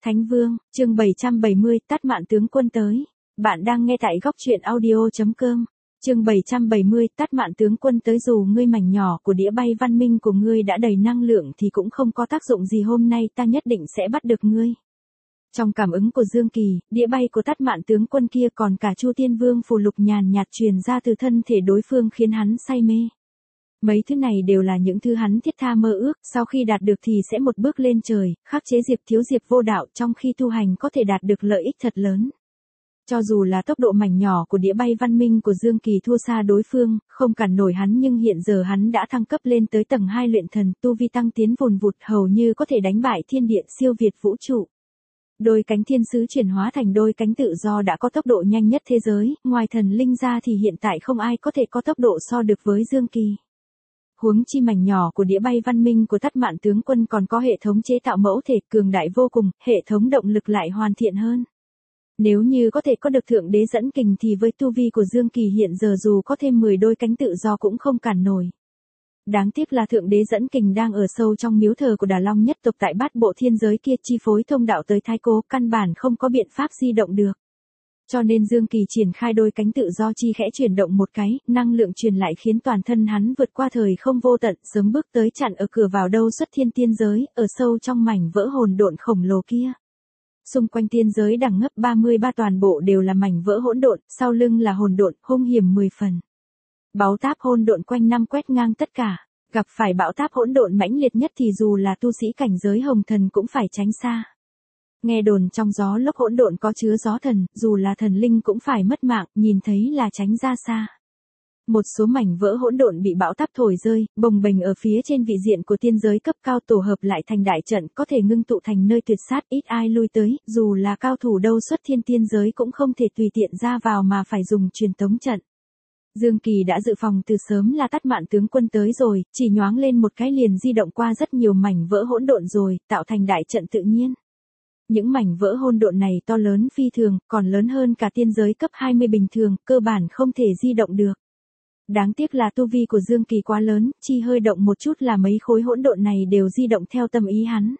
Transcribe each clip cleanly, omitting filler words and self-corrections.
Thánh Vương, chương 770, Tát Mạn tướng quân tới. Bạn đang nghe tại góc truyện audio.com. Chương 770, Tát Mạn tướng quân tới. Dù ngươi mảnh nhỏ của đĩa bay văn minh của ngươi đã đầy năng lượng thì cũng không có tác dụng gì, hôm nay ta nhất định sẽ bắt được ngươi. Trong cảm ứng của Dương Kỳ, đĩa bay của Tát Mạn tướng quân kia còn cả Chu Tiên Vương phù lục nhàn nhạt truyền ra từ thân thể đối phương khiến hắn say mê. Mấy thứ này đều là những thứ hắn thiết tha mơ ước, sau khi đạt được thì sẽ một bước lên trời, khắc chế Diệp Thiếu Diệp vô đạo, trong khi tu hành có thể đạt được lợi ích thật lớn. Cho dù là tốc độ mảnh nhỏ của đĩa bay văn minh của Dương Kỳ thua xa đối phương, không cản nổi hắn, nhưng hiện giờ hắn đã thăng cấp lên tới tầng 2 luyện thần, tu vi tăng tiến vùn vụt, hầu như có thể đánh bại thiên địa siêu việt vũ trụ. Đôi cánh thiên sứ chuyển hóa thành đôi cánh tự do đã có tốc độ nhanh nhất thế giới, ngoài thần linh ra thì hiện tại không ai có thể có tốc độ so được với Dương Kỳ. Huống chi mảnh nhỏ của đĩa bay văn minh của Tát Mạn tướng quân còn có hệ thống chế tạo mẫu thể cường đại vô cùng, hệ thống động lực lại hoàn thiện hơn. Nếu như có thể có được thượng đế dẫn kình thì với tu vi của Dương Kỳ hiện giờ dù có thêm 10 đôi cánh tự do cũng không cản nổi. Đáng tiếc là thượng đế dẫn kình đang ở sâu trong miếu thờ của Đà Long nhất tộc tại bát bộ thiên giới kia, chi phối thông đạo tới Thái Cố, căn bản không có biện pháp di động được. Cho nên Dương Kỳ triển khai đôi cánh tự do chi khẽ chuyển động một cái, năng lượng truyền lại khiến toàn thân hắn vượt qua thời không vô tận, sớm bước tới chặn ở cửa vào đâu xuất thiên tiên giới, ở sâu trong mảnh vỡ hồn độn khổng lồ kia. Xung quanh tiên giới đẳng ngấp 33 toàn bộ đều là mảnh vỡ hỗn độn, sau lưng là hồn độn, hung hiểm 10 phần. Báu táp hỗn độn quanh năm quét ngang tất cả, gặp phải bão táp hỗn độn mãnh liệt nhất thì dù là tu sĩ cảnh giới hồng thần cũng phải tránh xa. Nghe đồn trong gió lốc hỗn độn có chứa gió thần, dù là thần linh cũng phải mất mạng, nhìn thấy là tránh ra xa. Một số mảnh vỡ hỗn độn bị bão táp thổi rơi, bồng bềnh ở phía trên vị diện của tiên giới cấp cao tổ hợp lại thành đại trận, có thể ngưng tụ thành nơi tuyệt sát, ít ai lui tới, dù là cao thủ đâu xuất thiên tiên giới cũng không thể tùy tiện ra vào mà phải dùng truyền tống trận. Dương Kỳ đã dự phòng từ sớm là Tát Mạn tướng quân tới rồi, chỉ nhoáng lên một cái liền di động qua rất nhiều mảnh vỡ hỗn độn rồi, tạo thành đại trận tự nhiên. Những mảnh vỡ hỗn độn này to lớn phi thường, còn lớn hơn cả tiên giới cấp 20 bình thường, cơ bản không thể di động được. Đáng tiếc là tu vi của Dương Kỳ quá lớn, chi hơi động một chút là mấy khối hỗn độn này đều di động theo tâm ý hắn.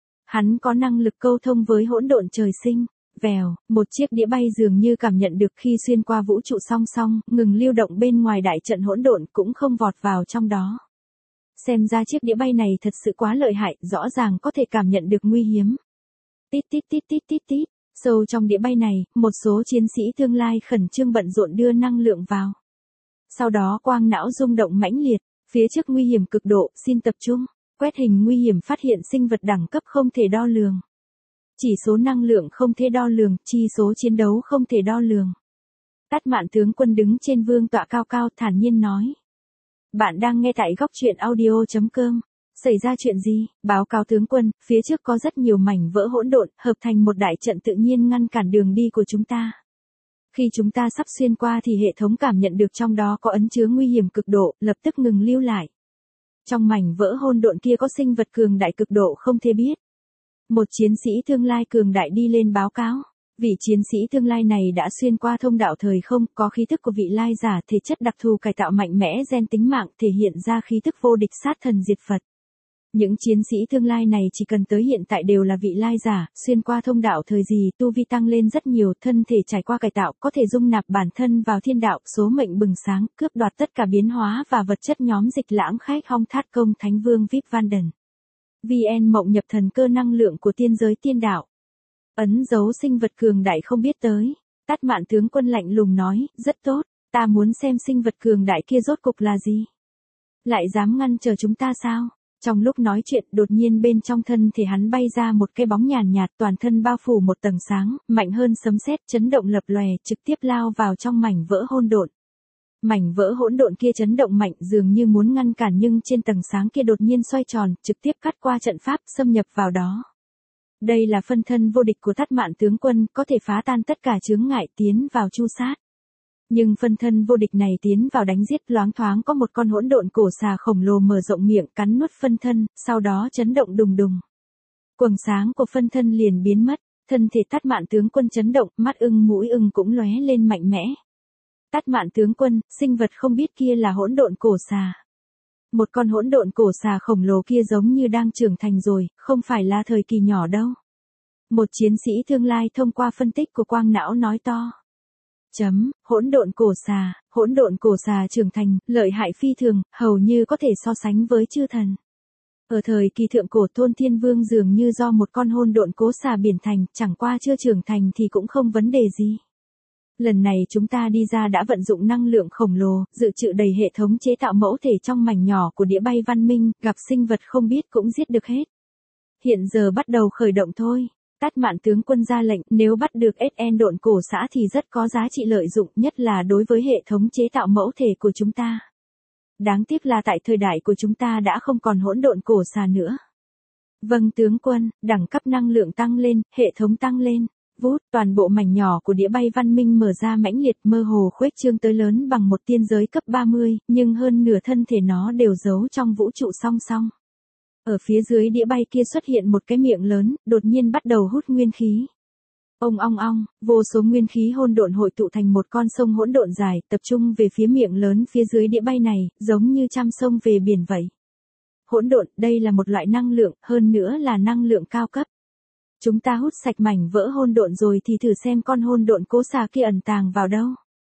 Hắn có năng lực câu thông với hỗn độn trời sinh. Vèo, một chiếc đĩa bay dường như cảm nhận được khi xuyên qua vũ trụ song song, ngừng lưu động bên ngoài đại trận hỗn độn cũng không vọt vào trong đó. Xem ra chiếc đĩa bay này thật sự quá lợi hại, rõ ràng có thể cảm nhận được nguy hiểm. Tít tít tít tít tít tít, sâu trong đĩa bay này, một số chiến sĩ tương lai khẩn trương bận rộn đưa năng lượng vào. Sau đó quang não rung động mãnh liệt, phía trước nguy hiểm cực độ, xin tập trung, quét hình nguy hiểm phát hiện sinh vật đẳng cấp không thể đo lường. Chỉ số năng lượng không thể đo lường, chi số chiến đấu không thể đo lường. Tát Mạn tướng quân đứng trên vương tọa cao cao thản nhiên nói. Bạn đang nghe tại góc truyện audio.com. Xảy ra chuyện gì? Báo cáo tướng quân, phía trước có rất nhiều mảnh vỡ hỗn độn, hợp thành một đại trận tự nhiên ngăn cản đường đi của chúng ta. Khi chúng ta sắp xuyên qua thì hệ thống cảm nhận được trong đó có ấn chứa nguy hiểm cực độ, lập tức ngừng lưu lại. Trong mảnh vỡ hỗn độn kia có sinh vật cường đại cực độ không thể biết. Một chiến sĩ tương lai cường đại đi lên báo cáo. Vị chiến sĩ tương lai này đã xuyên qua thông đạo thời không, có khí thức của vị lai giả, thể chất đặc thù cải tạo mạnh mẽ gen tính mạng, thể hiện ra khí thức vô địch sát thần diệt Phật. Những chiến sĩ tương lai này chỉ cần tới hiện tại đều là vị lai giả, xuyên qua thông đạo thời gì, tu vi tăng lên rất nhiều, thân thể trải qua cải tạo, có thể dung nạp bản thân vào thiên đạo, số mệnh bừng sáng, cướp đoạt tất cả biến hóa và vật chất. Nhóm dịch lãng khách Hong Thát Công Thánh Vương VIP Vanden. VN Mộng nhập thần cơ năng lượng của tiên giới tiên đạo. Ấn dấu sinh vật cường đại không biết tới. Tát Mạn tướng quân lạnh lùng nói, rất tốt, ta muốn xem sinh vật cường đại kia rốt cục là gì. Lại dám ngăn trở chúng ta sao? Trong lúc nói chuyện, đột nhiên bên trong thân thể hắn bay ra một cái bóng nhàn nhạt, toàn thân bao phủ một tầng sáng, mạnh hơn sấm sét, chấn động lập lòe, trực tiếp lao vào trong mảnh vỡ hỗn độn. Mảnh vỡ hỗn độn kia chấn động mạnh, dường như muốn ngăn cản, nhưng trên tầng sáng kia đột nhiên xoay tròn, trực tiếp cắt qua trận pháp, xâm nhập vào đó. Đây là phân thân vô địch của Tát Mạn tướng quân, có thể phá tan tất cả chướng ngại, tiến vào chu sát. Nhưng phân thân vô địch này tiến vào đánh giết, loáng thoáng có một con hỗn độn cổ xà khổng lồ mở rộng miệng cắn nuốt phân thân, sau đó chấn động đùng đùng. Quầng sáng của phân thân liền biến mất, thân thể Tát Mạn tướng quân chấn động, mắt ưng mũi ưng cũng lóe lên mạnh mẽ. Tát Mạn tướng quân, sinh vật không biết kia là hỗn độn cổ xà. Một con hỗn độn cổ xà khổng lồ kia giống như đang trưởng thành rồi, không phải là thời kỳ nhỏ đâu. Một chiến sĩ tương lai thông qua phân tích của quang não nói to. Hỗn độn cổ xà trưởng thành, lợi hại phi thường, hầu như có thể so sánh với chư thần. Ở thời kỳ thượng cổ Thôn Thiên Vương dường như do một con hỗn độn cố xà biển thành, chẳng qua chưa trưởng thành thì cũng không vấn đề gì. Lần này chúng ta đi ra đã vận dụng năng lượng khổng lồ, dự trữ đầy hệ thống chế tạo mẫu thể trong mảnh nhỏ của đĩa bay văn minh, gặp sinh vật không biết cũng giết được hết. Hiện giờ bắt đầu khởi động thôi. Tát Mạn tướng quân ra lệnh, nếu bắt được SN độn cổ xã thì rất có giá trị lợi dụng, nhất là đối với hệ thống chế tạo mẫu thể của chúng ta. Đáng tiếc là tại thời đại của chúng ta đã không còn hỗn độn cổ xà nữa. Vâng tướng quân, đẳng cấp năng lượng tăng lên, hệ thống tăng lên. Vút, toàn bộ mảnh nhỏ của đĩa bay văn minh mở ra mãnh liệt, mơ hồ khuếch trương tới lớn bằng một tiên giới cấp 30, nhưng hơn nửa thân thể nó đều giấu trong vũ trụ song song. Ở phía dưới đĩa bay kia xuất hiện một cái miệng lớn, đột nhiên bắt đầu hút nguyên khí. Ông ong ong, vô số nguyên khí hỗn độn hội tụ thành một con sông hỗn độn dài, tập trung về phía miệng lớn phía dưới đĩa bay này, giống như trăm sông về biển vậy. Hỗn độn, đây là một loại năng lượng, hơn nữa là năng lượng cao cấp. Chúng ta hút sạch mảnh vỡ hỗn độn rồi thì thử xem con hỗn độn cố xà kia ẩn tàng vào đâu.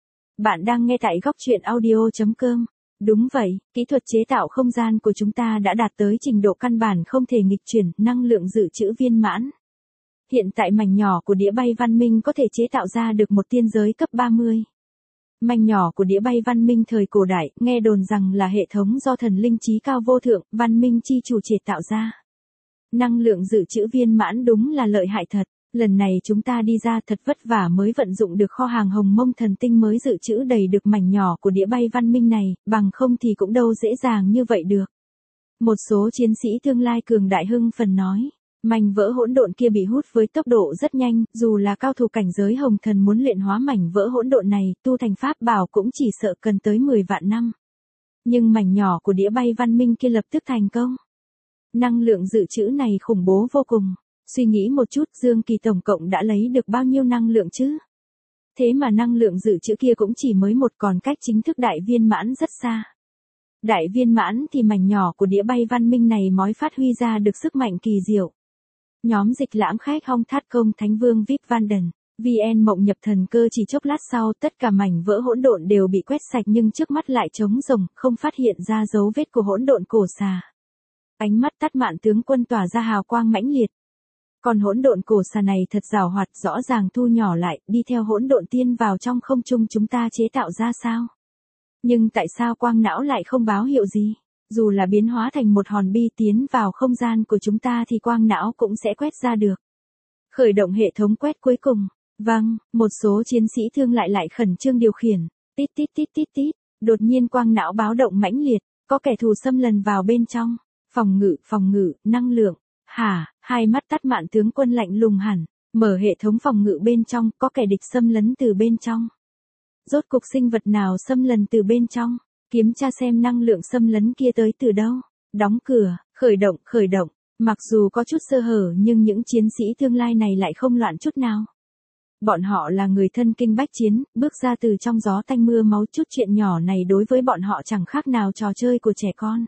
Bạn đang nghe tại góc truyện audio.com. Đúng vậy, kỹ thuật chế tạo không gian của chúng ta đã đạt tới trình độ căn bản không thể nghịch chuyển, năng lượng dự trữ viên mãn. Hiện tại mảnh nhỏ của đĩa bay văn minh có thể chế tạo ra được một tiên giới cấp 30. Mảnh nhỏ của đĩa bay văn minh thời cổ đại, nghe đồn rằng là hệ thống do thần linh trí cao vô thượng, văn minh chi chủ chế tạo ra. Năng lượng dự trữ viên mãn đúng là lợi hại thật. Lần này chúng ta đi ra thật vất vả mới vận dụng được kho hàng hồng mông thần tinh mới dự trữ đầy được mảnh nhỏ của đĩa bay văn minh này, bằng không thì cũng đâu dễ dàng như vậy được. Một số chiến sĩ tương lai cường đại hưng phần nói, mảnh vỡ hỗn độn kia bị hút với tốc độ rất nhanh, dù là cao thủ cảnh giới hồng thần muốn luyện hóa mảnh vỡ hỗn độn này, tu thành pháp bảo cũng chỉ sợ cần tới 10 vạn năm. Nhưng mảnh nhỏ của đĩa bay văn minh kia lập tức thành công. Năng lượng dự trữ này khủng bố vô cùng. Suy nghĩ một chút, Dương Kỳ tổng cộng đã lấy được bao nhiêu năng lượng chứ? Thế mà năng lượng dự trữ kia cũng chỉ mới một, còn cách chính thức đại viên mãn rất xa. Đại viên mãn thì mảnh nhỏ của đĩa bay văn minh này mới phát huy ra được sức mạnh kỳ diệu. Nhóm Dịch Lãm Khách Hong Thát Công Thánh Vương Vip Vanden, VN Mộng Nhập Thần Cơ chỉ chốc lát sau tất cả mảnh vỡ hỗn độn đều bị quét sạch nhưng trước mắt lại trống rỗng, không phát hiện ra dấu vết của hỗn độn cổ xà. Ánh mắt Tát Mạn tướng quân tỏa ra hào quang mãnh liệt. Còn hỗn độn cổ xà này thật giàu hoạt, rõ ràng thu nhỏ lại, đi theo hỗn độn tiên vào trong không trung chúng ta chế tạo ra sao? Nhưng tại sao quang não lại không báo hiệu gì? Dù là biến hóa thành một hòn bi tiến vào không gian của chúng ta thì quang não cũng sẽ quét ra được. Khởi động hệ thống quét cuối cùng. Vâng, một số chiến sĩ thương lại khẩn trương điều khiển. Tít tít tít tít tít. Đột nhiên quang não báo động mãnh liệt, có kẻ thù xâm lấn vào bên trong. Phòng ngự, năng lượng. Hả, hai mắt Tát Mạn tướng quân lạnh lùng hẳn, mở hệ thống phòng ngự bên trong, có kẻ địch xâm lấn từ bên trong. Rốt cục sinh vật nào xâm lấn từ bên trong, kiểm tra xem năng lượng xâm lấn kia tới từ đâu. Đóng cửa, khởi động, mặc dù có chút sơ hở nhưng những chiến sĩ tương lai này lại không loạn chút nào. Bọn họ là người thân kinh bách chiến, bước ra từ trong gió tanh mưa máu, chút chuyện nhỏ này đối với bọn họ chẳng khác nào trò chơi của trẻ con.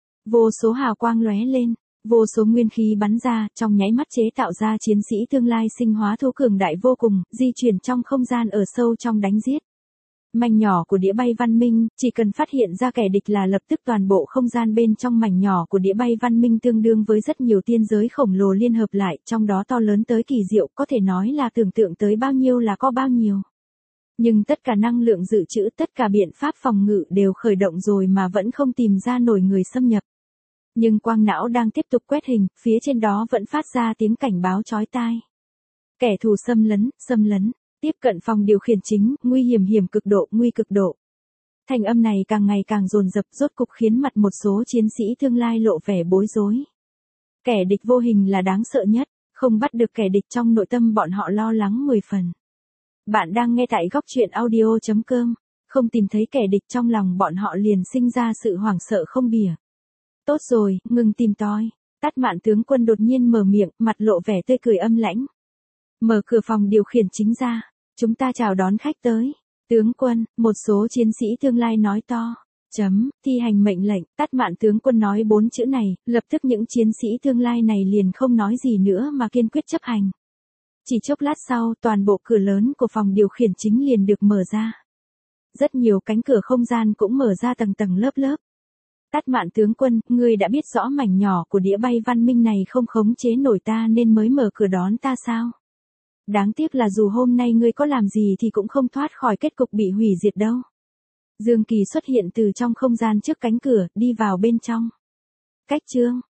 Vô số hào quang lóe lên. Vô số nguyên khí bắn ra, trong nháy mắt chế tạo ra chiến sĩ tương lai sinh hóa thú cường đại vô cùng, di chuyển trong không gian ở sâu trong đánh giết. Mảnh nhỏ của đĩa bay văn minh, chỉ cần phát hiện ra kẻ địch là lập tức toàn bộ không gian bên trong mảnh nhỏ của đĩa bay văn minh tương đương với rất nhiều tiên giới khổng lồ liên hợp lại, trong đó to lớn tới kỳ diệu, có thể nói là tưởng tượng tới bao nhiêu là có bao nhiêu. Nhưng tất cả năng lượng dự trữ, tất cả biện pháp phòng ngự đều khởi động rồi mà vẫn không tìm ra nổi người xâm nhập. Nhưng quang não đang tiếp tục quét hình, phía trên đó vẫn phát ra tiếng cảnh báo chói tai. Kẻ thù xâm lấn, tiếp cận phòng điều khiển chính, nguy hiểm cực độ. Thành âm này càng ngày càng dồn dập, rốt cục khiến mặt một số chiến sĩ tương lai lộ vẻ bối rối. Kẻ địch vô hình là đáng sợ nhất, không bắt được kẻ địch trong nội tâm bọn họ lo lắng 10 phần. Bạn đang nghe tại góc truyện audio.com, không tìm thấy kẻ địch trong lòng bọn họ liền sinh ra sự hoảng sợ không bìa. Tốt rồi, ngừng tìm tòi. Tát Mạn tướng quân đột nhiên mở miệng, mặt lộ vẻ tươi cười âm lãnh. Mở cửa phòng điều khiển chính ra, chúng ta chào đón khách tới. Tướng quân, một số chiến sĩ tương lai nói to. Thi hành mệnh lệnh, Tát Mạn tướng quân nói 4 chữ này, lập tức những chiến sĩ tương lai này liền không nói gì nữa mà kiên quyết chấp hành. Chỉ chốc lát sau, toàn bộ cửa lớn của phòng điều khiển chính liền được mở ra. Rất nhiều cánh cửa không gian cũng mở ra tầng tầng lớp lớp. Tát Mạn tướng quân, ngươi đã biết rõ mảnh nhỏ của đĩa bay văn minh này không khống chế nổi ta nên mới mở cửa đón ta sao? Đáng tiếc là dù hôm nay ngươi có làm gì thì cũng không thoát khỏi kết cục bị hủy diệt đâu. Dương Kỳ xuất hiện từ trong không gian trước cánh cửa, đi vào bên trong. Cách chương